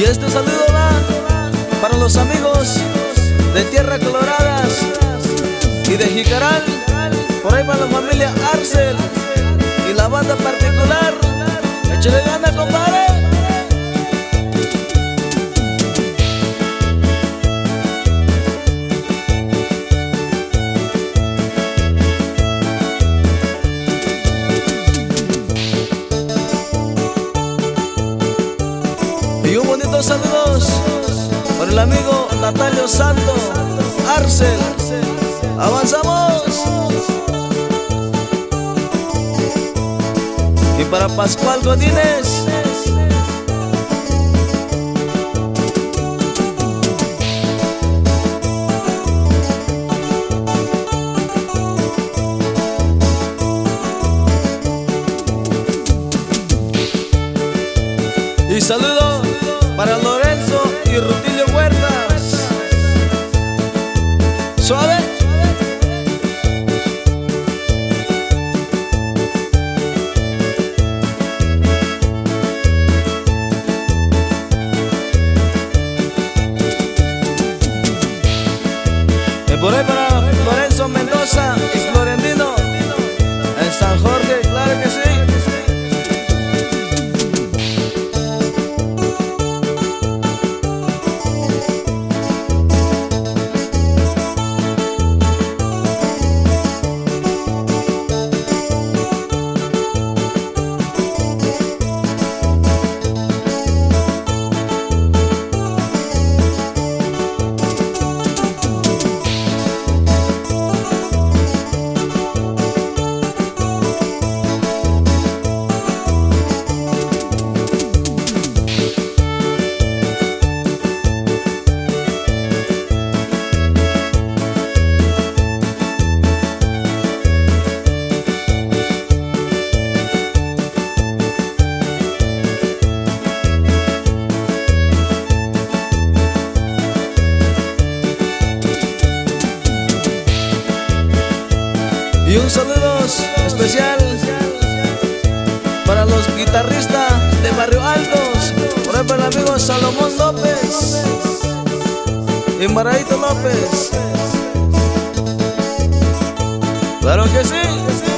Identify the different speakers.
Speaker 1: Y este saludo va para los amigos de Tierra Coloradas y de Jicaral, por ahí para la familia Arcel y la banda particular. Échale gana, compadre. Y un bonito saludos por el amigo Natalio Santo Arcel. Avanzamos. Y para Pascual Godínez. Y saludo para Lorenzo y Rutilio Huertas. Suave. Y por ahí para Lorenzo Mendoza y Florentino en San Jorge, claro que sí. Y un saludo especial para los guitarristas de Barrio Altos, por ahí para el amigo Salomón López y Maradito López. Claro que sí.